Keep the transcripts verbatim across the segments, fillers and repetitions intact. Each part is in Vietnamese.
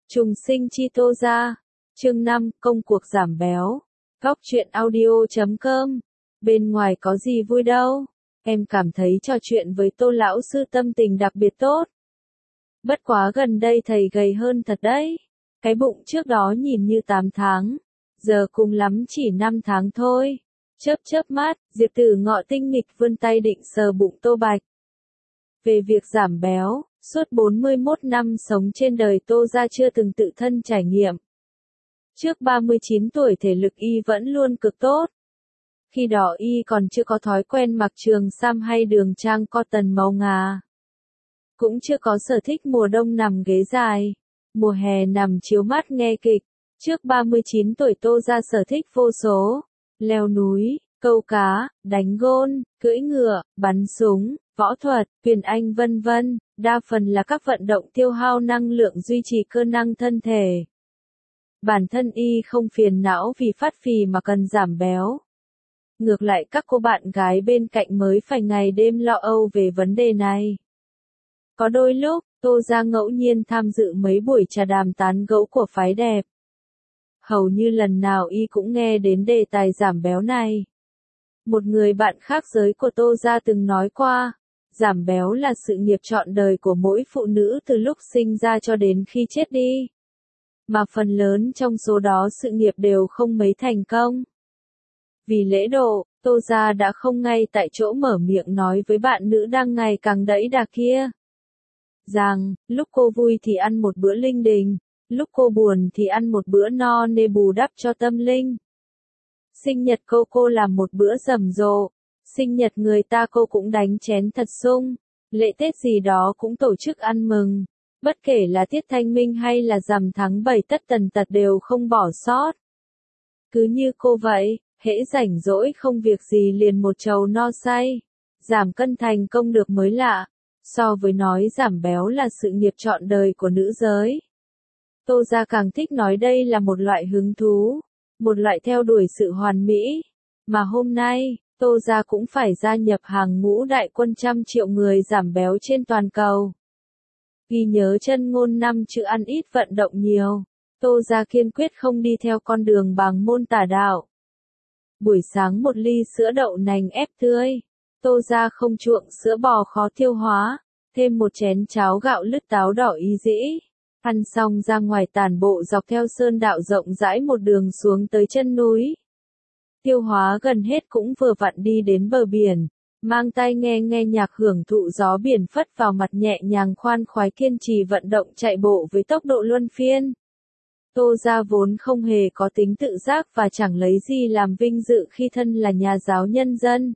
Trùng sinh chi tô ra. Chương năm, công cuộc giảm béo. Góc truyện audio chấm com. Bên ngoài có gì vui đâu. Em cảm thấy trò chuyện với Tô lão sư tâm tình đặc biệt tốt. Bất quá gần đây thầy gầy hơn thật đấy. Cái bụng trước đó nhìn như tám tháng. Giờ cùng lắm chỉ năm tháng thôi. Chớp chớp mắt, Diệp Tử Ngọ tinh nghịch vươn tay định sờ bụng Tô Bạch. Về việc giảm béo, suốt bốn mươi mốt năm sống trên đời Tô gia chưa từng tự thân trải nghiệm. Trước ba mươi chín tuổi thể lực y vẫn luôn cực tốt. Khi đó y còn chưa có thói quen mặc trường sam hay đường trang cotton màu ngà. Cũng chưa có sở thích mùa đông nằm ghế dài, mùa hè nằm chiếu mát nghe kịch. Trước ba mươi chín tuổi Tô gia sở thích vô số, leo núi, câu cá, đánh gôn, cưỡi ngựa, bắn súng, võ thuật, huyền anh vân vân, đa phần là các vận động tiêu hao năng lượng duy trì cơ năng thân thể. Bản thân y không phiền não vì phát phì mà cần giảm béo. Ngược lại các cô bạn gái bên cạnh mới phải ngày đêm lo âu về vấn đề này. Có đôi lúc, Tô gia ngẫu nhiên tham dự mấy buổi trà đàm tán gẫu của phái đẹp. Hầu như lần nào y cũng nghe đến đề tài giảm béo này. Một người bạn khác giới của Tô gia từng nói qua, giảm béo là sự nghiệp trọn đời của mỗi phụ nữ từ lúc sinh ra cho đến khi chết đi. Mà phần lớn trong số đó sự nghiệp đều không mấy thành công. Vì lễ độ, Tô gia đã không ngay tại chỗ mở miệng nói với bạn nữ đang ngày càng đẫy đà kia. Rằng, lúc cô vui thì ăn một bữa linh đình, lúc cô buồn thì ăn một bữa no nê bù đắp cho tâm linh. Sinh nhật cô cô làm một bữa rầm rộ, sinh nhật người ta cô cũng đánh chén thật sung, lễ Tết gì đó cũng tổ chức ăn mừng, bất kể là tiết thanh minh hay là rằm tháng bảy tất tần tật đều không bỏ sót. Cứ như cô vậy, hễ rảnh rỗi không việc gì liền một chầu no say, giảm cân thành công được mới lạ, so với nói giảm béo là sự nghiệp trọn đời của nữ giới. Tô gia càng thích nói đây là một loại hứng thú, một loại theo đuổi sự hoàn mỹ, mà hôm nay, Tô gia cũng phải gia nhập hàng ngũ đại quân trăm triệu người giảm béo trên toàn cầu. Ghi nhớ chân ngôn năm chữ ăn ít vận động nhiều, Tô gia kiên quyết không đi theo con đường bàng môn tả đạo. Buổi sáng một ly sữa đậu nành ép tươi, Tô gia không chuộng sữa bò khó tiêu hóa, thêm một chén cháo gạo lứt táo đỏ ý dĩ. Ăn xong ra ngoài tản bộ dọc theo sơn đạo rộng rãi một đường xuống tới chân núi. Tiêu hóa gần hết cũng vừa vặn đi đến bờ biển, mang tai nghe nghe nhạc hưởng thụ gió biển phất vào mặt nhẹ nhàng khoan khoái kiên trì vận động chạy bộ với tốc độ luân phiên. Tô gia vốn không hề có tính tự giác và chẳng lấy gì làm vinh dự khi thân là nhà giáo nhân dân.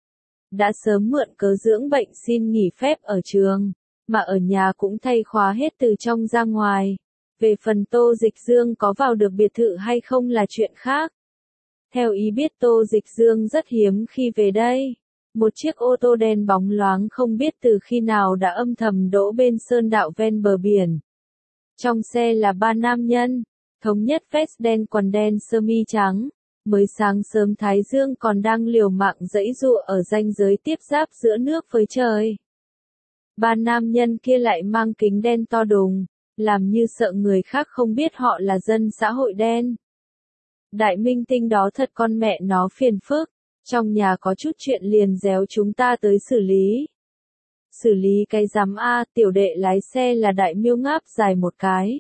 Đã sớm mượn cớ dưỡng bệnh xin nghỉ phép ở trường, mà ở nhà cũng thay khóa hết từ trong ra ngoài. Về phần Tô Dịch Dương có vào được biệt thự hay không là chuyện khác. Theo ý biết Tô Dịch Dương rất hiếm khi về đây. Một chiếc ô tô đen bóng loáng không biết từ khi nào đã âm thầm đỗ bên sơn đạo ven bờ biển. Trong xe là ba nam nhân, thống nhất vest đen quần đen sơ mi trắng. Mới sáng sớm Thái Dương còn đang liều mạng giãy giụa ở ranh giới tiếp giáp giữa nước với trời. Ba nam nhân kia lại mang kính đen to đùng, làm như sợ người khác không biết họ là dân xã hội đen. Đại minh tinh đó thật con mẹ nó phiền phức, trong nhà có chút chuyện liền réo chúng ta tới xử lý. Xử lý cái rắm a, tiểu đệ lái xe là đại miêu ngáp dài một cái.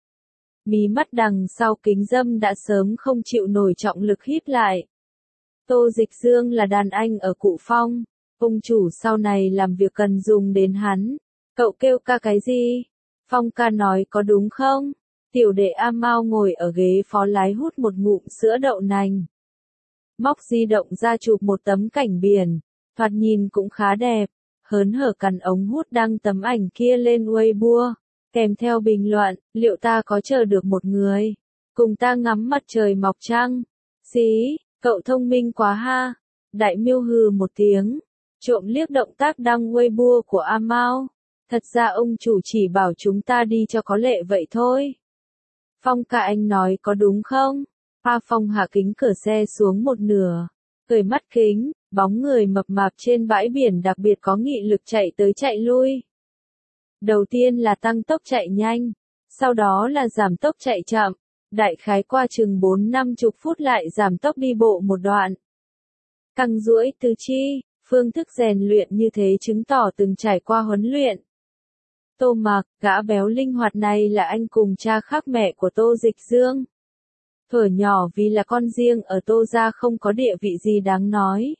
Mí mắt đằng sau kính râm đã sớm không chịu nổi trọng lực híp lại. Tô Dịch Dương là đàn anh ở Cụ Phong. Ông chủ sau này làm việc cần dùng đến hắn. Cậu kêu ca cái gì? Phong ca nói có đúng không? Tiểu đệ A Mao ngồi ở ghế phó lái hút một ngụm sữa đậu nành. Móc di động ra chụp một tấm cảnh biển. Thoạt nhìn cũng khá đẹp. Hớn hở cắn ống hút đăng tấm ảnh kia lên Weibo. Kèm theo bình luận, liệu ta có chờ được một người? Cùng ta ngắm mặt trời mọc trăng. Xí, cậu thông minh quá ha. Đại miêu hừ một tiếng. Trộm liếc động tác đăng Weibo của A Mao. Thật ra ông chủ chỉ bảo chúng ta đi cho có lệ vậy thôi. Phong ca anh nói có đúng không? A Phong hạ kính cửa xe xuống một nửa. Cởi mắt kính, bóng người mập mạp trên bãi biển đặc biệt có nghị lực chạy tới chạy lui. Đầu tiên là tăng tốc chạy nhanh. Sau đó là giảm tốc chạy chậm, đại khái qua chừng bốn năm chục phút lại giảm tốc đi bộ một đoạn. Căng duỗi tứ chi, phương thức rèn luyện như thế chứng tỏ từng trải qua huấn luyện. Tô Mặc, gã béo linh hoạt này là anh cùng cha khác mẹ của Tô Dịch Dương. Thuở nhỏ vì là con riêng ở Tô gia không có địa vị gì đáng nói.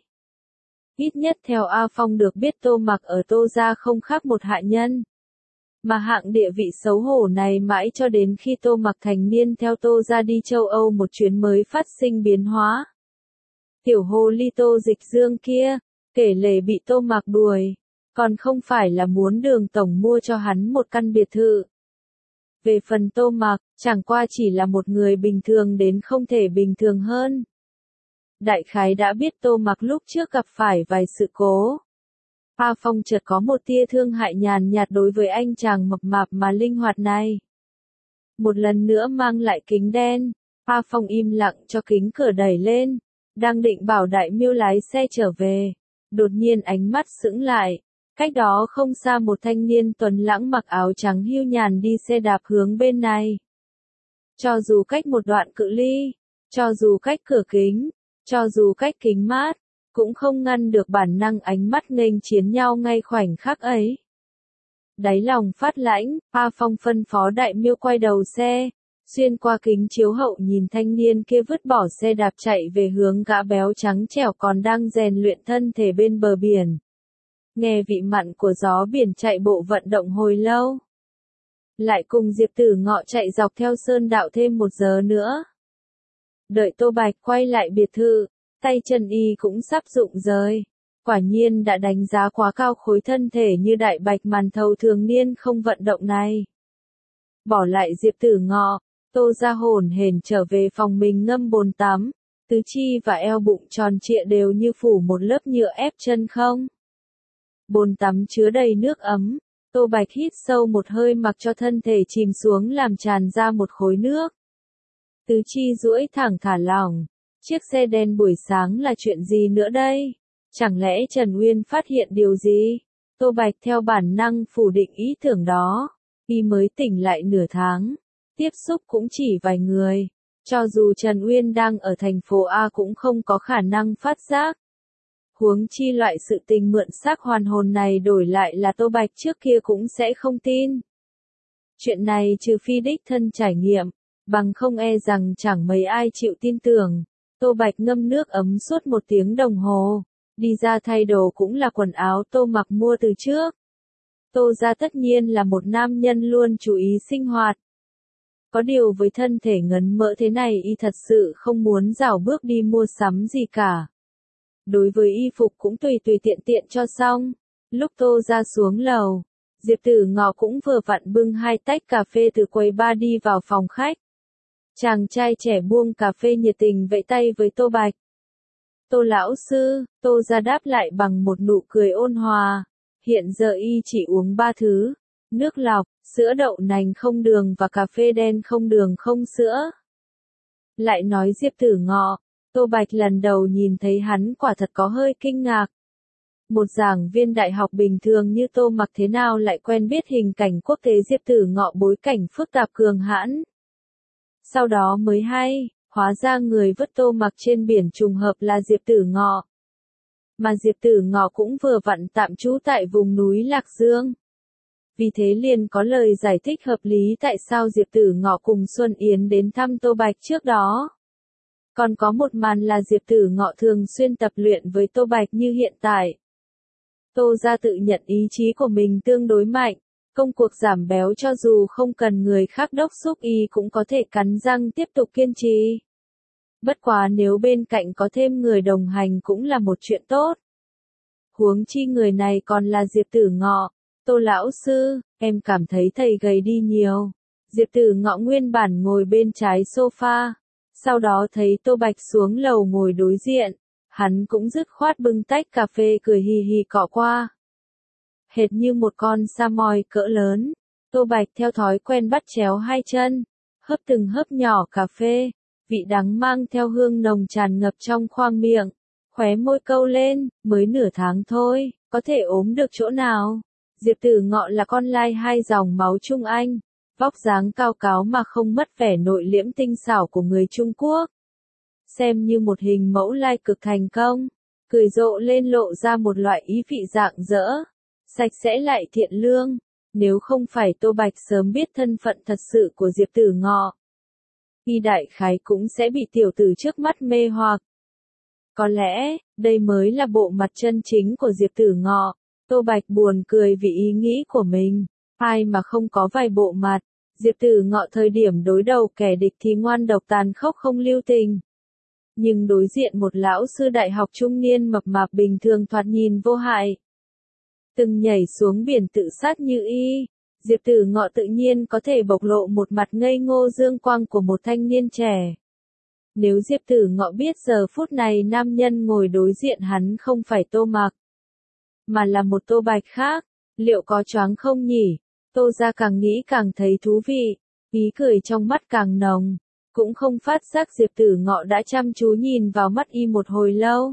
Ít nhất theo A Phong được biết Tô Mặc ở Tô gia không khác một hạ nhân. Mà hạng địa vị xấu hổ này mãi cho đến khi Tô Mặc thành niên theo Tô gia đi châu Âu một chuyến mới phát sinh biến hóa. Tiểu hồ ly Tô Dịch Dương kia, kể lể bị Tô Mặc đuổi, còn không phải là muốn Đường tổng mua cho hắn một căn biệt thự. Về phần Tô Mặc, chẳng qua chỉ là một người bình thường đến không thể bình thường hơn. Đại khái đã biết Tô Mặc lúc trước gặp phải vài sự cố. A Phong chợt có một tia thương hại nhàn nhạt đối với anh chàng mập mạp mà linh hoạt này. Một lần nữa mang lại kính đen, A Phong im lặng cho kính cửa đẩy lên, đang định bảo Đại Miêu lái xe trở về, đột nhiên ánh mắt sững lại. Cách đó không xa một thanh niên tuấn lãng mặc áo trắng hiu nhàn đi xe đạp hướng bên này. Cho dù cách một đoạn cự ly, cho dù cách cửa kính, cho dù cách kính mát, cũng không ngăn được bản năng ánh mắt nghênh chiến nhau ngay khoảnh khắc ấy. Đáy lòng phát lãnh, A Phong phân phó Đại Miêu quay đầu xe, xuyên qua kính chiếu hậu nhìn thanh niên kia vứt bỏ xe đạp chạy về hướng gã béo trắng trẻo còn đang rèn luyện thân thể bên bờ biển. Nghe vị mặn của gió biển chạy bộ vận động hồi lâu. Lại cùng Diệp Tử Ngọ chạy dọc theo sơn đạo thêm một giờ nữa. Đợi Tô Bạch quay lại biệt thự, tay chân y cũng sắp rụng rời. Quả nhiên đã đánh giá quá cao khối thân thể như đại bạch màn thầu thường niên không vận động này. Bỏ lại Diệp Tử Ngọ, Tô ra hồn hển trở về phòng mình ngâm bồn tắm, tứ chi và eo bụng tròn trịa đều như phủ một lớp nhựa ép chân không. Bồn tắm chứa đầy nước ấm, Tô Bạch hít sâu một hơi mặc cho thân thể chìm xuống làm tràn ra một khối nước. Tứ chi duỗi thẳng thả lỏng, chiếc xe đen buổi sáng là chuyện gì nữa đây? Chẳng lẽ Trần Uyên phát hiện điều gì? Tô Bạch theo bản năng phủ định ý tưởng đó, y mới tỉnh lại nửa tháng, tiếp xúc cũng chỉ vài người, cho dù Trần Uyên đang ở thành phố A cũng không có khả năng phát giác. Huống chi loại sự tình mượn xác hoàn hồn này đổi lại là Tô Bạch trước kia cũng sẽ không tin. Chuyện này trừ phi đích thân trải nghiệm, bằng không e rằng chẳng mấy ai chịu tin tưởng. Tô Bạch ngâm nước ấm suốt một tiếng đồng hồ, đi ra thay đồ cũng là quần áo Tô Mặc mua từ trước. Tô gia tất nhiên là một nam nhân luôn chú ý sinh hoạt. Có điều với thân thể ngấn mỡ thế này y thật sự không muốn rảo bước đi mua sắm gì cả. Đối với y phục cũng tùy tùy tiện tiện cho xong. Lúc Tô ra xuống lầu, Diệp Tử Ngọ cũng vừa vặn bưng hai tách cà phê từ quầy bar đi vào phòng khách. Chàng trai trẻ buông cà phê nhiệt tình vẫy tay với Tô Bạch. Tô lão sư, Tô ra đáp lại bằng một nụ cười ôn hòa. Hiện giờ y chỉ uống ba thứ, nước lọc, sữa đậu nành không đường và cà phê đen không đường không sữa. Lại nói Diệp Tử Ngọ, Tô Bạch lần đầu nhìn thấy hắn quả thật có hơi kinh ngạc. Một giảng viên đại học bình thường như Tô Mặc thế nào lại quen biết hình cảnh quốc tế Diệp Tử Ngọ bối cảnh phức tạp cường hãn. Sau đó mới hay, hóa ra người vứt Tô Mặc trên biển trùng hợp là Diệp Tử Ngọ. Mà Diệp Tử Ngọ cũng vừa vặn tạm trú tại vùng núi Lạc Dương. Vì thế liền có lời giải thích hợp lý tại sao Diệp Tử Ngọ cùng Xuân Yến đến thăm Tô Bạch trước đó. Còn có một màn là Diệp Tử Ngọ thường xuyên tập luyện với Tô Bạch như hiện tại. Tô ra tự nhận ý chí của mình tương đối mạnh, công cuộc giảm béo cho dù không cần người khác đốc thúc y cũng có thể cắn răng tiếp tục kiên trì. Bất quá nếu bên cạnh có thêm người đồng hành cũng là một chuyện tốt. Huống chi người này còn là Diệp Tử Ngọ. Tô lão sư, em cảm thấy thầy gầy đi nhiều. Diệp Tử Ngọ nguyên bản ngồi bên trái sofa. Sau đó thấy Tô Bạch xuống lầu ngồi đối diện, hắn cũng dứt khoát bưng tách cà phê cười hì hì cọ qua. Hệt như một con sa mòi cỡ lớn, Tô Bạch theo thói quen bắt chéo hai chân, hớp từng hớp nhỏ cà phê, vị đắng mang theo hương nồng tràn ngập trong khoang miệng, khóe môi câu lên, mới nửa tháng thôi, có thể ốm được chỗ nào. Diệp Tử Ngọ là con lai hai dòng máu Trung Anh, vóc dáng cao cáo mà không mất vẻ nội liễm tinh xảo của người Trung Quốc. Xem như một hình mẫu lai cực thành công, cười rộ lên lộ ra một loại ý vị rạng rỡ, sạch sẽ lại thiện lương. Nếu không phải Tô Bạch sớm biết thân phận thật sự của Diệp Tử Ngọ, y đại khái cũng sẽ bị tiểu tử trước mắt mê hoặc. Có lẽ, đây mới là bộ mặt chân chính của Diệp Tử Ngọ. Tô Bạch buồn cười vì ý nghĩ của mình. Ai mà không có vài bộ mặt. Diệp Tử Ngọ thời điểm đối đầu kẻ địch thì ngoan độc tàn khốc không lưu tình. Nhưng đối diện một lão sư đại học trung niên mập mạp bình thường thoạt nhìn vô hại, từng nhảy xuống biển tự sát như y, Diệp Tử Ngọ tự nhiên có thể bộc lộ một mặt ngây ngô dương quang của một thanh niên trẻ. Nếu Diệp Tử Ngọ biết giờ phút này nam nhân ngồi đối diện hắn không phải Tô Mặc, mà là một Tô Bạch khác, liệu có choáng không nhỉ? Tô gia càng nghĩ càng thấy thú vị, ý cười trong mắt càng nồng, cũng không phát giác Diệp Tử Ngọ đã chăm chú nhìn vào mắt y một hồi lâu.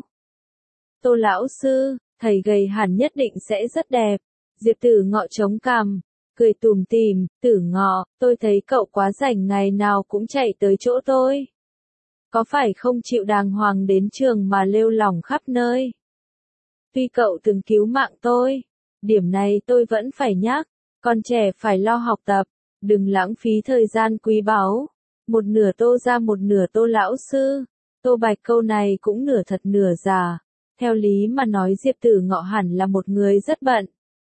Tô lão sư, thầy gầy hẳn nhất định sẽ rất đẹp. Diệp Tử Ngọ chống cằm, cười tủm tỉm, Tử Ngọ, tôi thấy cậu quá rảnh ngày nào cũng chạy tới chỗ tôi. Có phải không chịu đàng hoàng đến trường mà lêu lỏng khắp nơi? Tuy cậu từng cứu mạng tôi, điểm này tôi vẫn phải nhắc, con trẻ phải lo học tập, đừng lãng phí thời gian quý báu. Một nửa Tô ra một nửa Tô lão sư. Tô Bạch câu này cũng nửa thật nửa giả. Theo lý mà nói Diệp Tử Ngọ hẳn là một người rất bận.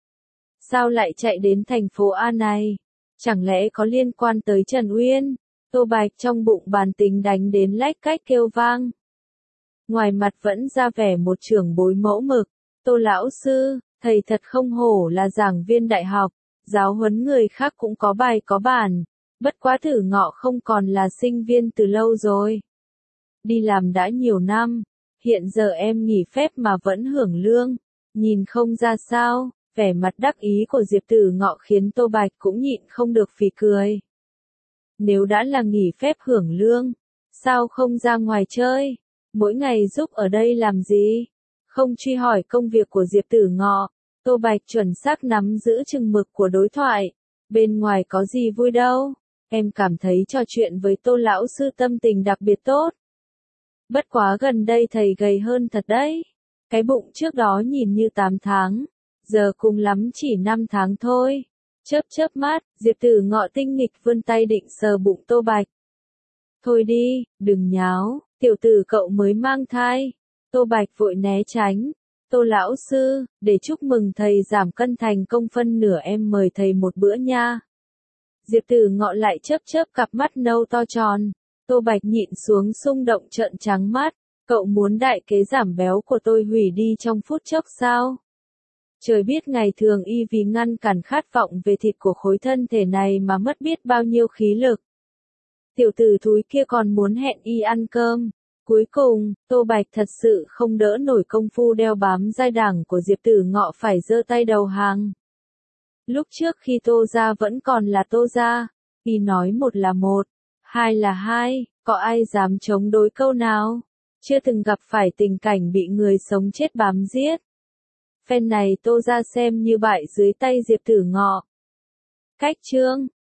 Sao lại chạy đến thành phố A này? Chẳng lẽ có liên quan tới Trần Uyên? Tô Bạch trong bụng bàn tính đánh đến lách cách kêu vang. Ngoài mặt vẫn ra vẻ một trưởng bối mẫu mực. Tô lão sư, thầy thật không hổ là giảng viên đại học, giáo huấn người khác cũng có bài có bản. Bất quá Tử Ngọ không còn là sinh viên từ lâu rồi. Đi làm đã nhiều năm, hiện giờ em nghỉ phép mà vẫn hưởng lương, nhìn không ra sao. Vẻ mặt đắc ý của Diệp Tử Ngọ khiến Tô Bạch cũng nhịn không được phì cười. Nếu đã là nghỉ phép hưởng lương, sao không ra ngoài chơi, mỗi ngày giúp ở đây làm gì? Không truy hỏi công việc của Diệp Tử Ngọ, Tô Bạch chuẩn xác nắm giữ chừng mực của đối thoại. Bên ngoài có gì vui đâu, em cảm thấy trò chuyện với Tô lão sư tâm tình đặc biệt tốt. Bất quá gần đây thầy gầy hơn thật đấy, cái bụng trước đó nhìn như tám tháng. Giờ cùng lắm chỉ năm tháng thôi. Chớp chớp mắt, Diệp Tử Ngọ tinh nghịch vươn tay định sờ bụng Tô Bạch. Thôi đi, đừng nháo, tiểu tử cậu mới mang thai. Tô Bạch vội né tránh. Tô lão sư, để chúc mừng thầy giảm cân thành công phân nửa em mời thầy một bữa nha. Diệp Tử Ngọ lại chớp chớp cặp mắt nâu to tròn. Tô Bạch nhịn xuống xung động trợn trắng mắt. Cậu muốn đại kế giảm béo của tôi hủy đi trong phút chốc sao? Trời biết ngày thường y vì ngăn cản khát vọng về thịt của khối thân thể này mà mất biết bao nhiêu khí lực. Tiểu tử thúi kia còn muốn hẹn y ăn cơm. Cuối cùng, Tô Bạch thật sự không đỡ nổi công phu đeo bám dai đẳng của Diệp Tử Ngọ phải giơ tay đầu hàng. Lúc trước khi Tô gia vẫn còn là Tô gia, y nói một là một, hai là hai, có ai dám chống đối câu nào? Chưa từng gặp phải tình cảnh bị người sống chết bám giết. Phen này Tô gia xem như bại dưới tay Diệp Tử Ngọ. Cách chương